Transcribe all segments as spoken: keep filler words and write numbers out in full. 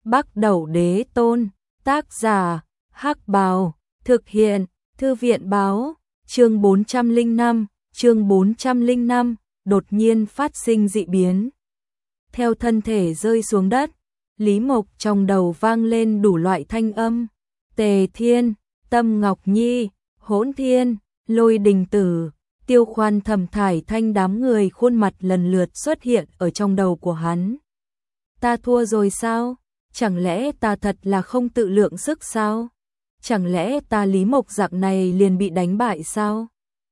Bắc Đẩu Đế Tôn, tác giả, Hắc Bào, thực hiện, Thư viện báo, chương bốn trăm lẻ năm, chương bốn trăm lẻ năm, đột nhiên phát sinh dị biến. Theo thân thể rơi xuống đất, Lý Mộc trong đầu vang lên đủ loại thanh âm, Tề Thiên, Tâm Ngọc Nhi, Hỗn Thiên, Lôi Đình Tử, Tiêu Khoan, Thẩm Thải Thanh, đám người khuôn mặt lần lượt xuất hiện ở trong đầu của hắn. Ta thua rồi sao? Chẳng lẽ ta thật là không tự lượng sức sao? Chẳng lẽ ta Lý Mộc dạng này liền bị đánh bại sao?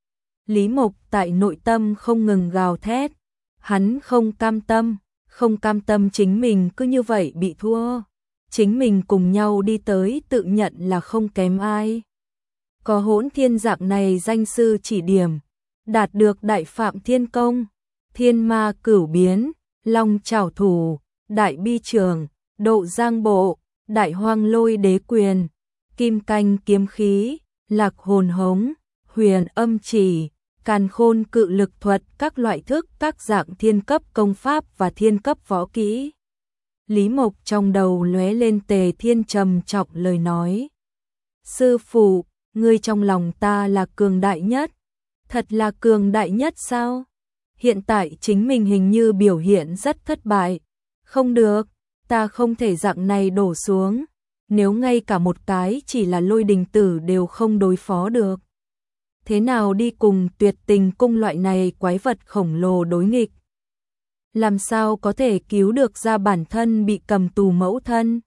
Lý Mộc tại nội tâm không ngừng gào thét, hắn không cam tâm, không cam tâm chính mình cứ như vậy bị thua. Chính mình cùng nhau đi tới tự nhận là không kém ai. Có Hỗn Thiên dạng này danh sư chỉ điểm, đạt được Đại Phạm Thiên Công, Thiên Ma Cửu Biến, Long Trảo Thủ, Đại Bi Trường, Độ Giang Bộ, Đại Hoang Lôi Đế Quyền, Kim Canh Kiếm Khí, Lạc Hồn Hống, Huyền Âm Chỉ, Càn Khôn Cự Lực Thuật, các loại thức, các dạng thiên cấp công pháp và thiên cấp võ kỹ. Lý Mộc trong đầu lóe lên Tề Thiên trầm trọng lời nói. Sư phụ, ngươi trong lòng ta là cường đại nhất. Thật là cường đại nhất sao? Hiện tại chính mình hình như biểu hiện rất thất bại. Không được, ta không thể dạng này đổ xuống. Nếu ngay cả một cái chỉ là Lôi Đình Tử đều không đối phó được, thế nào đi cùng Tuyệt Tình Cung loại này quái vật khổng lồ đối nghịch? Làm sao có thể cứu được ra bản thân bị cầm tù mẫu thân?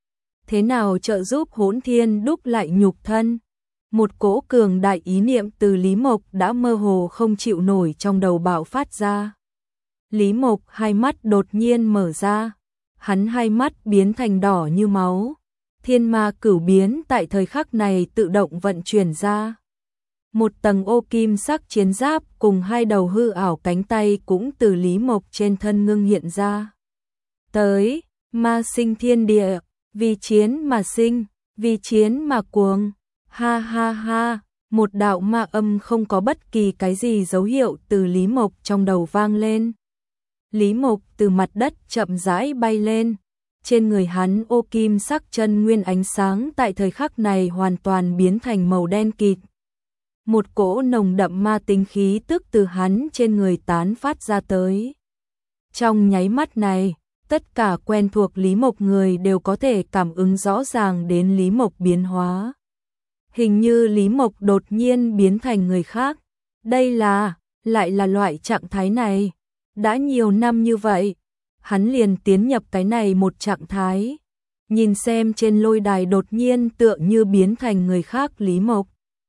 Thế nào trợ giúp Hỗn Thiên đúc lại nhục thân? Một cỗ cường đại ý niệm từ Lý Mộc đã mơ hồ không chịu nổi trong đầu bạo phát ra. Lý Mộc hai mắt đột nhiên mở ra, hắn hai mắt biến thành đỏ như máu. Thiên Ma Cửu Biến tại thời khắc này tự động vận chuyển ra. Một tầng ô kim sắc chiến giáp cùng hai đầu hư ảo cánh tay cũng từ Lý Mộc trên thân ngưng hiện ra. Tới, ma sinh thiên địa, vì chiến mà sinh, vì chiến mà cuồng. Ha ha ha, một đạo ma âm không có bất kỳ cái gì dấu hiệu từ Lý Mộc trong đầu vang lên. Lý Mộc từ mặt đất chậm rãi bay lên. Trên người hắn ô kim sắc chân nguyên ánh sáng tại thời khắc này hoàn toàn biến thành màu đen kịt. Một cỗ nồng đậm ma tính khí tức từ hắn trên người tán phát ra tới. Trong nháy mắt này, tất cả quen thuộc Lý Mộc người đều có thể cảm ứng rõ ràng đến Lý Mộc biến hóa. Hình như Lý Mộc đột nhiên biến thành người khác. Đây là, lại là loại trạng thái này. Đã nhiều năm như vậy, hắn liền tiến nhập cái này một trạng thái. Nhìn xem trên lôi đài đột nhiên tựa như biến thành người khác Lý Mộc.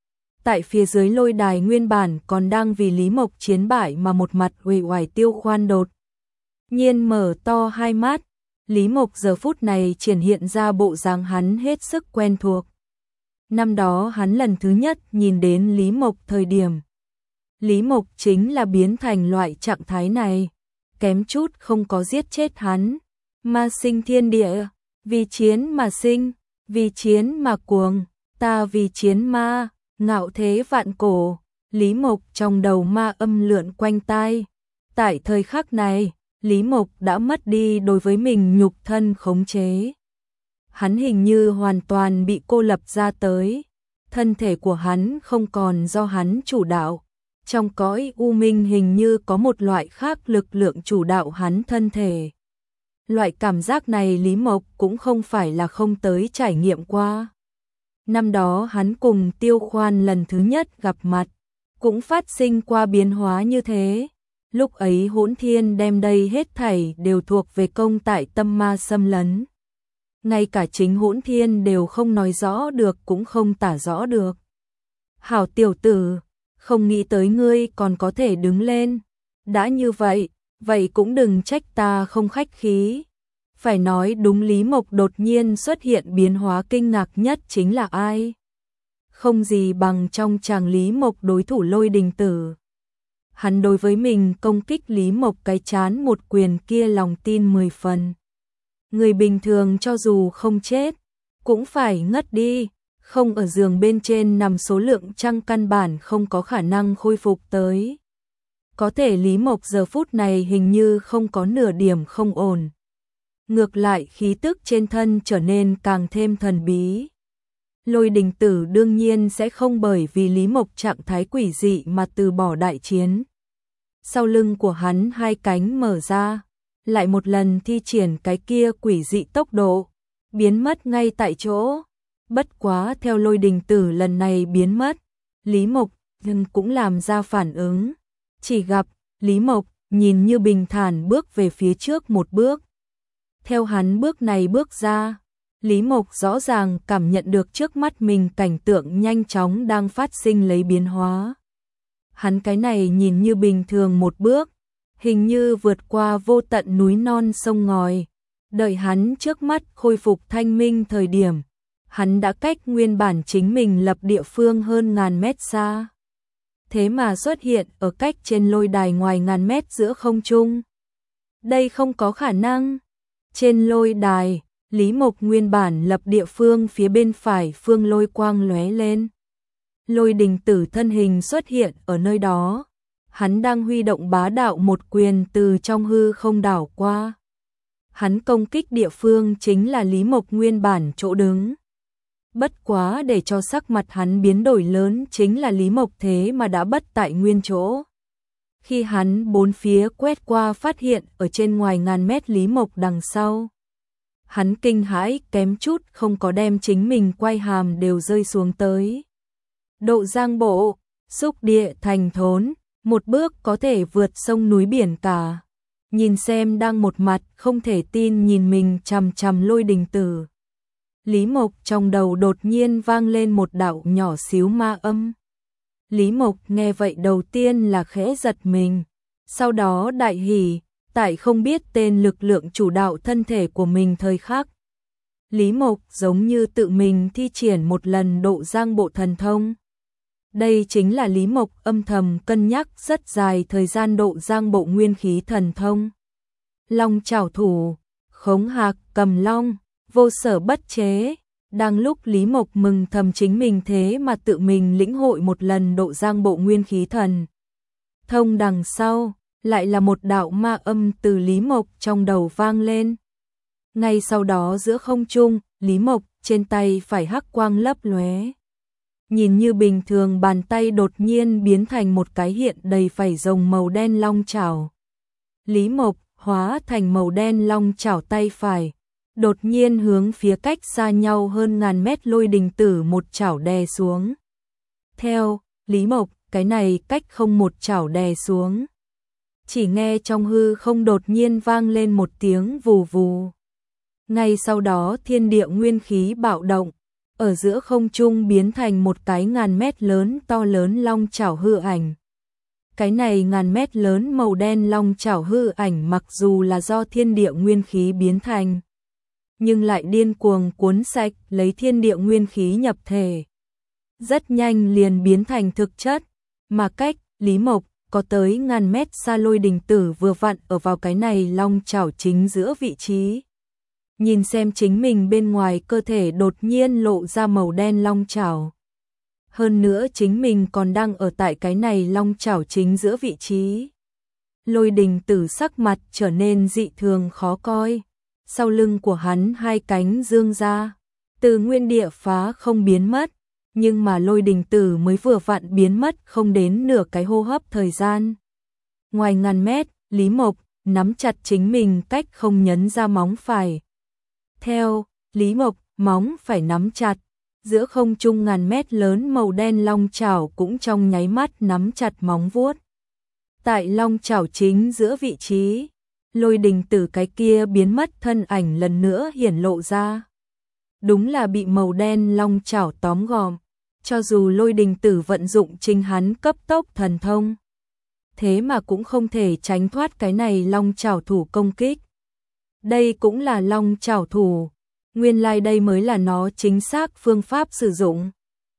Tại phía dưới lôi đài nguyên bản còn đang vì Lý Mộc chiến bại mà một mặt uể oải Tiêu Khoan đột nhiên mở to hai mắt. Lý Mộc giờ phút này triển hiện ra bộ dáng hắn hết sức quen thuộc. Năm đó hắn lần thứ nhất nhìn đến Lý Mộc thời điểm, Lý Mộc chính là biến thành loại trạng thái này, kém chút không có giết chết hắn. Ma sinh thiên địa, vì chiến mà sinh, vì chiến mà cuồng, ta vì chiến ma, ngạo thế vạn cổ. Lý Mộc trong đầu ma âm lượn quanh tai. Tại thời khắc này, Lý Mộc đã mất đi đối với mình nhục thân khống chế. Hắn hình như hoàn toàn bị cô lập ra tới. Thân thể của hắn không còn do hắn chủ đạo. Trong cõi u minh hình như có một loại khác lực lượng chủ đạo hắn thân thể. Loại cảm giác này Lý Mộc cũng không phải là không tới trải nghiệm qua. Năm đó hắn cùng Tiêu Khoan lần thứ nhất gặp mặt, cũng phát sinh qua biến hóa như thế. Lúc ấy Hỗn Thiên đem đây hết thảy đều thuộc về công tại tâm ma xâm lấn. Ngay cả chính Hỗn Thiên đều không nói rõ được cũng không tả rõ được. Hảo tiểu tử, không nghĩ tới ngươi còn có thể đứng lên. Đã như vậy, vậy cũng đừng trách ta không khách khí. Phải nói đúng, Lý Mộc đột nhiên xuất hiện biến hóa kinh ngạc nhất chính là ai? Không gì bằng trong chàng Lý Mộc đối thủ Lôi Đình Tử. Hắn đối với mình công kích Lý Mộc cái chán một quyền kia lòng tin mười phần. Người bình thường cho dù không chết, cũng phải ngất đi, không ở giường bên trên nằm số lượng trăng căn bản không có khả năng khôi phục tới. Có thể Lý Mộc giờ phút này hình như không có nửa điểm không ổn. ngược lại khí tức trên thân trở nên càng thêm thần bí. Lôi Đình Tử đương nhiên sẽ không bởi vì Lý Mộc trạng thái quỷ dị mà từ bỏ đại chiến. Sau lưng của hắn hai cánh mở ra, lại một lần thi triển cái kia quỷ dị tốc độ, biến mất ngay tại chỗ. Bất quá theo Lôi Đình Tử lần này biến mất, Lý Mộc nhưng cũng làm ra phản ứng. Chỉ gặp Lý Mộc nhìn như bình thản bước về phía trước một bước. Theo hắn bước này bước ra, Lý Mộc rõ ràng cảm nhận được trước mắt mình cảnh tượng nhanh chóng đang phát sinh lấy biến hóa. Hắn cái này nhìn như bình thường một bước, hình như vượt qua vô tận núi non sông ngòi. Đợi hắn trước mắt khôi phục thanh minh thời điểm, hắn đã cách nguyên bản chính mình lập địa phương hơn ngàn mét xa. Thế mà xuất hiện ở cách trên lôi đài ngoài ngàn mét giữa không trung. Đây không có khả năng. Trên lôi đài, Lý Mộc nguyên bản lập địa phương phía bên phải phương lôi quang lóe lên. Lôi Đình Tử thân hình xuất hiện ở nơi đó. Hắn đang huy động bá đạo một quyền từ trong hư không đảo qua. Hắn công kích địa phương chính là Lý Mộc nguyên bản chỗ đứng. Bất quá để cho sắc mặt hắn biến đổi lớn chính là Lý Mộc thế mà đã bất tại nguyên chỗ. Khi hắn bốn phía quét qua phát hiện ở trên ngoài ngàn mét Lý Mộc đằng sau. Hắn kinh hãi kém chút không có đem chính mình quay hàm đều rơi xuống tới. Độ giang bộ, xúc địa thành thốn, một bước có thể vượt sông núi biển cả. Nhìn xem đang một mặt không thể tin nhìn mình chằm chằm Lôi Đình Tử. Lý Mộc trong đầu đột nhiên vang lên một đạo nhỏ xíu ma âm. Lý Mộc nghe vậy đầu tiên là khẽ giật mình, sau đó đại hỉ, tại không biết tên lực lượng chủ đạo thân thể của mình thời khắc. Lý Mộc giống như tự mình thi triển một lần độ giang bộ thần thông. Đây chính là Lý Mộc âm thầm cân nhắc rất dài thời gian độ giang bộ nguyên khí thần thông. Long chảo thủ, khống hạc cầm long, vô sở bất chế. Đang lúc Lý Mộc mừng thầm chính mình thế mà tự mình lĩnh hội một lần độ giang bộ nguyên khí thần thông đằng sau, lại là một đạo ma âm từ Lý Mộc trong đầu vang lên. Ngay sau đó giữa không trung, Lý Mộc trên tay phải hắc quang lấp lóe. Nhìn như bình thường bàn tay đột nhiên biến thành một cái hiện đầy vảy rồng màu đen long chảo. Lý Mộc hóa thành màu đen long chảo tay phải, đột nhiên hướng phía cách xa nhau hơn ngàn mét Lôi Đình Tử một chảo đè xuống. Theo Lý Mộc, cái này cách không một chảo đè xuống. Chỉ nghe trong hư không đột nhiên vang lên một tiếng vù vù. Ngay sau đó thiên địa nguyên khí bạo động, ở giữa không trung biến thành một cái ngàn mét lớn to lớn long chảo hư ảnh. Cái này ngàn mét lớn màu đen long chảo hư ảnh mặc dù là do thiên địa nguyên khí biến thành, nhưng lại điên cuồng cuốn sạch lấy thiên địa nguyên khí nhập thể. Rất nhanh liền biến thành thực chất, mà cách Lý Mộc có tới ngàn mét xa Lôi Đình Tử vừa vặn ở vào cái này long chảo chính giữa vị trí. Nhìn xem chính mình bên ngoài cơ thể đột nhiên lộ ra màu đen long chảo. Hơn nữa chính mình còn đang ở tại cái này long chảo chính giữa vị trí. Lôi Đình Tử sắc mặt trở nên dị thường khó coi. Sau lưng của hắn hai cánh dương ra, từ nguyên địa phá không biến mất, nhưng mà Lôi Đình Tử mới vừa vặn biến mất không đến nửa cái hô hấp thời gian. Ngoài ngàn mét, Lý Mộc nắm chặt chính mình cách không nhấn ra móng phải. Theo Lý Mộc, móng phải nắm chặt, giữa không trung ngàn mét lớn màu đen long chảo cũng trong nháy mắt nắm chặt móng vuốt. Tại long chảo chính giữa vị trí, Lôi Đình Tử cái kia biến mất thân ảnh lần nữa hiển lộ ra. Đúng là bị màu đen long chảo tóm gọn. Cho dù Lôi Đình Tử vận dụng chính hắn cấp tốc thần thông, thế mà cũng không thể tránh thoát cái này long chảo thủ công kích. Đây cũng là long chảo thủ, nguyên lai like đây mới là nó chính xác phương pháp sử dụng.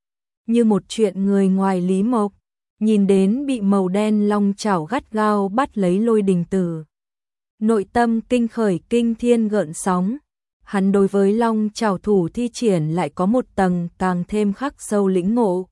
Như một chuyện người ngoài Lý Mộc, nhìn đến bị màu đen long chảo gắt gao bắt lấy Lôi Đình Tử. Nội tâm kinh khởi kinh thiên gợn sóng, hắn đối với long chảo thủ thi triển lại có một tầng càng thêm khắc sâu lĩnh ngộ.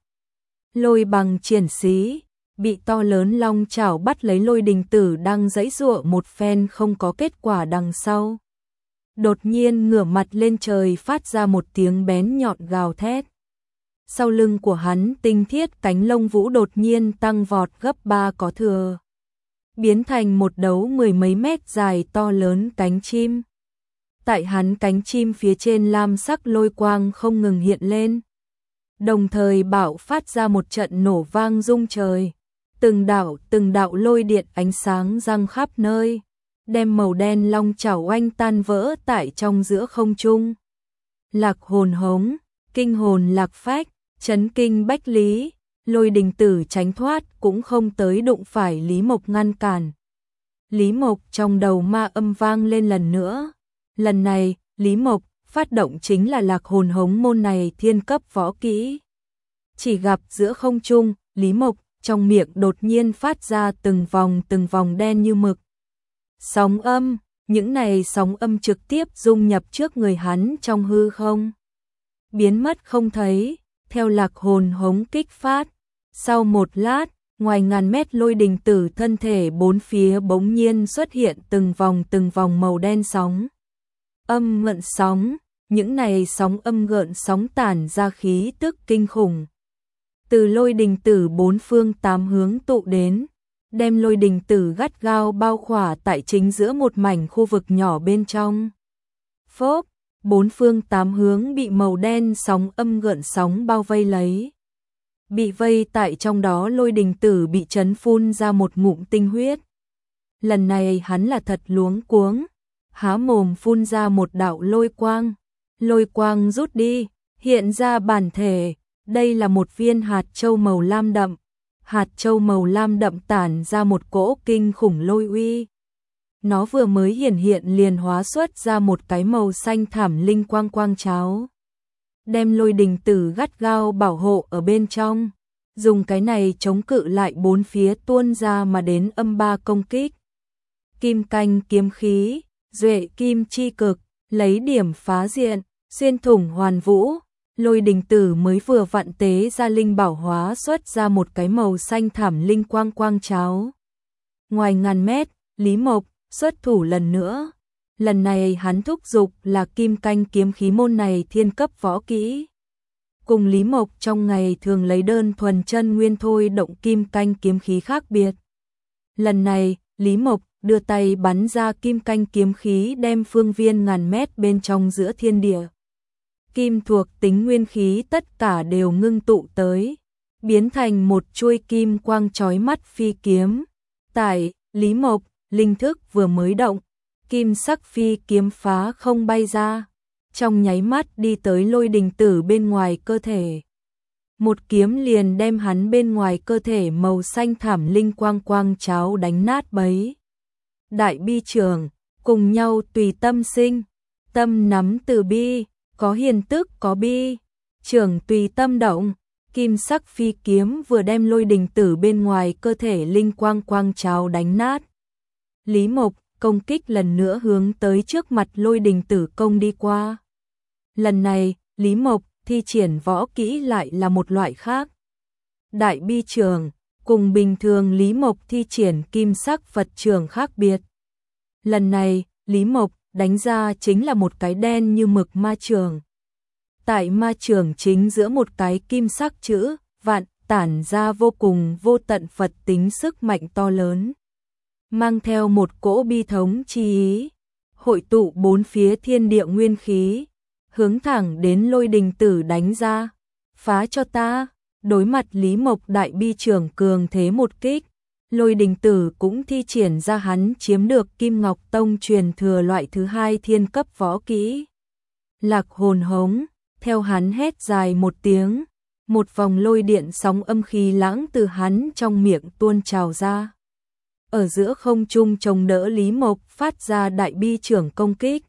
Lôi bằng triển xí, bị to lớn long chảo bắt lấy Lôi Đình Tử đang giãy giụa một phen không có kết quả đằng sau. đột nhiên ngửa mặt lên trời phát ra một tiếng bén nhọn gào thét. Sau lưng của hắn tinh thiết cánh lông vũ đột nhiên tăng vọt gấp ba có thừa, biến thành một đấu mười mấy mét dài to lớn cánh chim. Tại hắn cánh chim phía trên lam sắc lôi quang không ngừng hiện lên, đồng thời bạo phát ra một trận nổ vang rung trời. Từng đạo từng đạo lôi điện ánh sáng răng khắp nơi, đem màu đen long chảo oanh tan vỡ tại trong giữa không trung. Lạc hồn hống, kinh hồn lạc phách, chấn kinh bách lý, Lôi Đình Tử tránh thoát cũng không tới đụng phải Lý Mộc ngăn cản. Lý Mộc trong đầu ma âm vang lên lần nữa. Lần này, Lý Mộc phát động chính là lạc hồn hống môn này thiên cấp võ kỹ. Chỉ gặp giữa không trung, Lý Mộc trong miệng đột nhiên phát ra từng vòng từng vòng đen như mực. Sóng âm, những này sóng âm trực tiếp dung nhập trước người hắn trong hư không, biến mất không thấy, theo lạc hồn hống kích phát. Sau một lát, ngoài ngàn mét Lôi Đình Tử thân thể bốn phía bỗng nhiên xuất hiện từng vòng từng vòng màu đen sóng. Âm gợn sóng, những này sóng âm gợn sóng tản ra khí tức kinh khủng. Từ Lôi Đình Tử bốn phương tám hướng tụ đến, đem Lôi Đình Tử gắt gao bao khỏa tại chính giữa một mảnh khu vực nhỏ bên trong. Phốp, bốn phương tám hướng bị màu đen sóng âm gợn sóng bao vây lấy. Bị vây tại trong đó Lôi Đình Tử bị chấn phun ra một ngụm tinh huyết. Lần này hắn là thật luống cuống, há mồm phun ra một đạo lôi quang. Lôi quang rút đi, hiện ra bản thể, đây là một viên hạt châu màu lam đậm. Hạt châu màu lam đậm tản ra một cỗ kinh khủng lôi uy. Nó vừa mới hiển hiện liền hóa xuất ra một cái màu xanh thảm linh quang quang cháo, đem Lôi Đình Tử gắt gao bảo hộ ở bên trong, dùng cái này chống cự lại bốn phía tuôn ra mà đến âm ba công kích. Kim canh kiếm khí, duệ kim chi cực, lấy điểm phá diện, xuyên thủng hoàn vũ. Lôi Đình Tử mới vừa vặn tế ra linh bảo hóa xuất ra một cái màu xanh thảm linh quang quang cháo. Ngoài ngàn mét, Lý Mộc xuất thủ lần nữa. Lần này hắn thúc dục là kim canh kiếm khí môn này thiên cấp võ kỹ. Cùng Lý Mộc trong ngày thường lấy đơn thuần chân nguyên thôi động kim canh kiếm khí khác biệt. Lần này, Lý Mộc đưa tay bắn ra kim canh kiếm khí đem phương viên ngàn mét bên trong giữa thiên địa. Kim thuộc tính nguyên khí tất cả đều ngưng tụ tới, biến thành một chuôi kim quang chói mắt phi kiếm. Tại Lý Mộc, linh thức vừa mới động, kim sắc phi kiếm phá không bay ra, trong nháy mắt đi tới Lôi Đình Tử bên ngoài cơ thể. Một kiếm liền đem hắn bên ngoài cơ thể màu xanh thảm linh quang quang cháo đánh nát bấy. Đại bi trường, cùng nhau tùy tâm sinh, tâm nắm từ bi, có hiền tức có bi, trường tùy tâm động. Kim sắc phi kiếm vừa đem Lôi Đình Tử bên ngoài cơ thể linh quang quang cháo đánh nát. Lý Mộc công kích lần nữa hướng tới trước mặt Lôi Đình Tử công đi qua. Lần này, Lý Mộc thi triển võ kỹ lại là một loại khác. Đại bi trường, cùng bình thường Lý Mộc thi triển kim sắc Phật trường khác biệt. Lần này, Lý Mộc đánh ra chính là một cái đen như mực ma trường. Tại ma trường chính giữa một cái kim sắc chữ vạn tản ra vô cùng vô tận Phật tính sức mạnh to lớn, mang theo một cỗ bi thống chi ý, hội tụ bốn phía thiên địa nguyên khí, hướng thẳng đến Lôi Đình Tử đánh ra. Phá cho ta. Đối mặt Lý Mộc đại bi trường cường thế một kích, Lôi Đình Tử cũng thi triển ra hắn chiếm được Kim Ngọc Tông truyền thừa loại thứ hai thiên cấp võ kỹ. Lạc hồn hống, theo hắn hét dài một tiếng, một vòng lôi điện sóng âm khí lãng từ hắn trong miệng tuôn trào ra. Ở giữa không trung chống đỡ Lý Mộc phát ra đại bi trưởng công kích.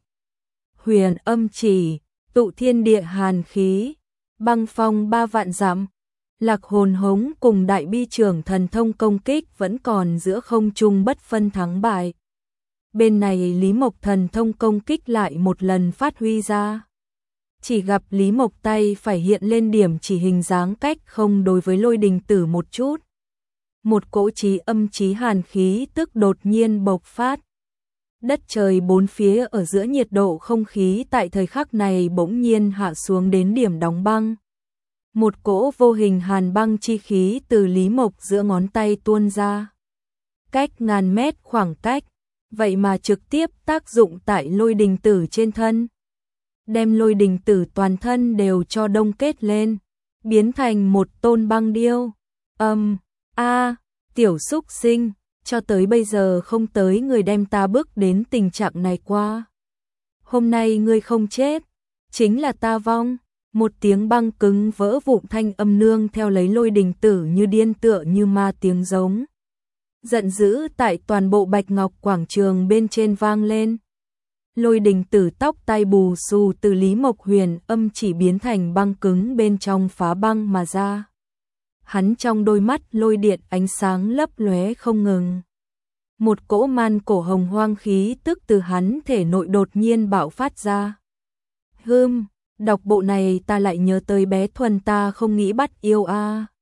Huyền âm chỉ, tụ thiên địa hàn khí, băng phong ba vạn dặm. Lạc hồn hống cùng đại bi trưởng thần thông công kích vẫn còn giữa không trung bất phân thắng bại. Bên này Lý Mộc thần thông công kích lại một lần phát huy ra. Chỉ gặp Lý Mộc tay phải hiện lên điểm chỉ hình dáng cách không đối với Lôi Đình Tử một chút. Một cỗ chí âm chí hàn khí tức đột nhiên bộc phát. Đất trời bốn phía ở giữa, nhiệt độ không khí tại thời khắc này bỗng nhiên hạ xuống đến điểm đóng băng. Một cỗ vô hình hàn băng chi khí từ Lý Mộc giữa ngón tay tuôn ra. Cách ngàn mét khoảng cách, vậy mà trực tiếp tác dụng tại Lôi Đình Tử trên thân. Đem Lôi Đình Tử toàn thân đều cho đông kết lên, biến thành một tôn băng điêu. Âm, a, tiểu xúc sinh, cho tới bây giờ không tới người đem ta bước đến tình trạng này qua. Hôm nay ngươi không chết, chính là ta vong. Một tiếng băng cứng vỡ vụn thanh âm nương theo lấy Lôi Đình Tử như điên tựa như ma tiếng giống. Giận dữ tại toàn bộ Bạch Ngọc quảng trường bên trên vang lên. Lôi Đình Tử tóc tai bù xù từ Lý Mộc huyền âm chỉ biến thành băng cứng bên trong phá băng mà ra. Hắn trong đôi mắt lôi điện ánh sáng lấp lóe không ngừng. Một cỗ man cổ hồng hoang khí tức từ hắn thể nội đột nhiên bạo phát ra. Hừm, đọc bộ này ta lại nhớ tới bé Thuần, ta không nghĩ bắt yêu a.